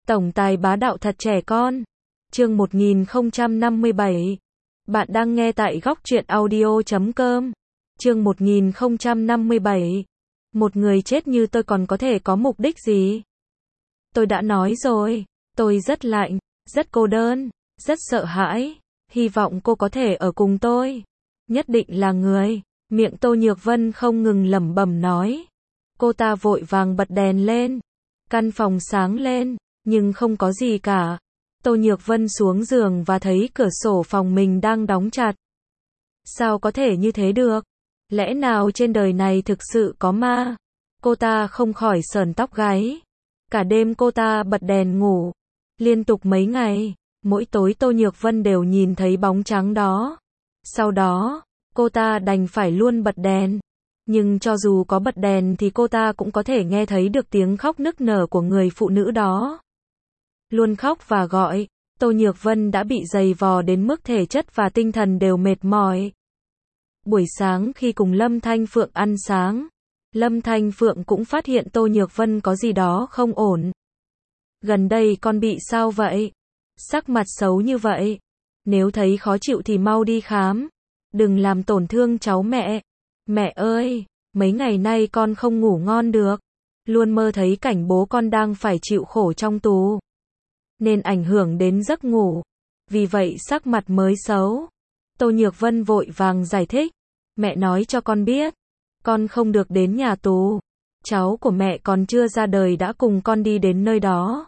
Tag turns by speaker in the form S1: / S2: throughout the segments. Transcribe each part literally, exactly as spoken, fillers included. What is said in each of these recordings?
S1: Tổng tài bá đạo thật trẻ con. Chương một nghìn không trăm năm mươi bảy. Bạn đang nghe tại góc truyện audio chấm com. Chương một nghìn không trăm năm mươi bảy. Một người chết như tôi còn có thể có mục đích gì? Tôi đã nói rồi, tôi rất lạnh, rất cô đơn, rất sợ hãi. Hy vọng cô có thể ở cùng tôi. Nhất định là người. Miệng Tô Nhược Vân không ngừng lẩm bẩm nói. Cô ta vội vàng bật đèn lên. Căn phòng sáng lên, nhưng không có gì cả. Tô Nhược Vân xuống giường và thấy cửa sổ phòng mình đang đóng chặt. Sao có thể như thế được? Lẽ nào trên đời này thực sự có ma? Cô ta không khỏi sởn tóc gáy. Cả đêm cô ta bật đèn ngủ. Liên tục mấy ngày, mỗi tối Tô Nhược Vân đều nhìn thấy bóng trắng đó. Sau đó, cô ta đành phải luôn bật đèn. Nhưng cho dù có bật đèn thì cô ta cũng có thể nghe thấy được tiếng khóc nức nở của người phụ nữ đó. Luôn khóc và gọi, Tô Nhược Vân đã bị dày vò đến mức thể chất và tinh thần đều mệt mỏi. Buổi sáng khi cùng Lâm Thanh Phượng ăn sáng, Lâm Thanh Phượng cũng phát hiện Tô Nhược Vân có gì đó không ổn. Gần đây con bị sao vậy? Sắc mặt xấu như vậy. Nếu thấy khó chịu thì mau đi khám. Đừng làm tổn thương cháu mẹ. Mẹ ơi, mấy ngày nay con không ngủ ngon được. Luôn mơ thấy cảnh bố con đang phải chịu khổ trong tù. Nên ảnh hưởng đến giấc ngủ. Vì vậy sắc mặt mới xấu. Tô Nhược Vân vội vàng giải thích. Mẹ nói cho con biết. Con không được đến nhà tù. Cháu của mẹ còn chưa ra đời đã cùng con đi đến nơi đó.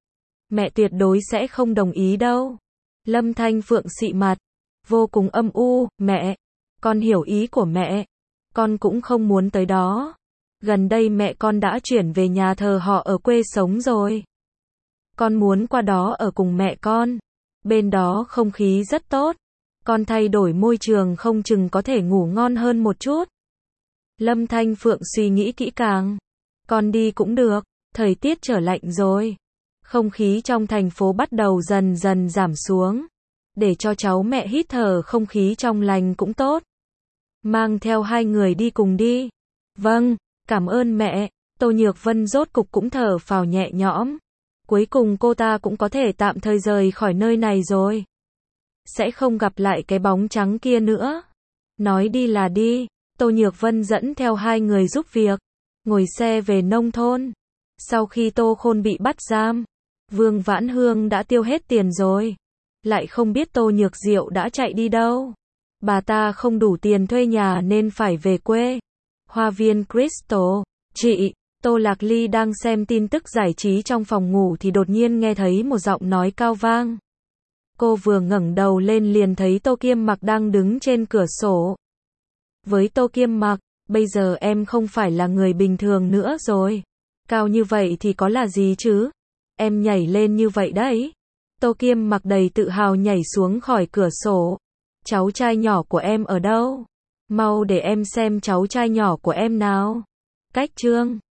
S1: Mẹ tuyệt đối sẽ không đồng ý đâu. Lâm Thanh Phượng xị mặt. Vô cùng âm u. Mẹ, con hiểu ý của mẹ. Con cũng không muốn tới đó. Gần đây mẹ con đã chuyển về nhà thờ họ ở quê sống rồi. Con muốn qua đó ở cùng mẹ con. Bên đó không khí rất tốt. Con thay đổi môi trường không chừng có thể ngủ ngon hơn một chút. Lâm Thanh Phượng suy nghĩ kỹ càng. Con đi cũng được, thời tiết trở lạnh rồi. Không khí trong thành phố bắt đầu dần dần giảm xuống. Để cho cháu mẹ hít thở không khí trong lành cũng tốt. Mang theo hai người đi cùng đi. Vâng, cảm ơn mẹ. Tô Nhược Vân rốt cục cũng thở phào nhẹ nhõm. Cuối cùng cô ta cũng có thể tạm thời rời khỏi nơi này rồi. Sẽ không gặp lại cái bóng trắng kia nữa. Nói đi là đi. Tô Nhược Vân dẫn theo hai người giúp việc. Ngồi xe về nông thôn. Sau khi Tô Khôn bị bắt giam, Vương Vãn Hương đã tiêu hết tiền rồi. Lại không biết Tô Nhược Diệu đã chạy đi đâu. Bà ta không đủ tiền thuê nhà nên phải về quê. Hoa viên Crystal. Chị, Tô Lạc Ly đang xem tin tức giải trí trong phòng ngủ thì đột nhiên nghe thấy một giọng nói cao vang. Cô vừa ngẩng đầu lên liền thấy Tô Kiêm Mặc đang đứng trên cửa sổ. Với Tô Kiêm Mặc, bây giờ em không phải là người bình thường nữa rồi. Cao như vậy thì có là gì chứ? Em nhảy lên như vậy đấy. Tô Kiêm Mặc đầy tự hào nhảy xuống khỏi cửa sổ. Cháu trai nhỏ của em ở đâu? Mau để em xem cháu trai nhỏ của em nào. Cách chương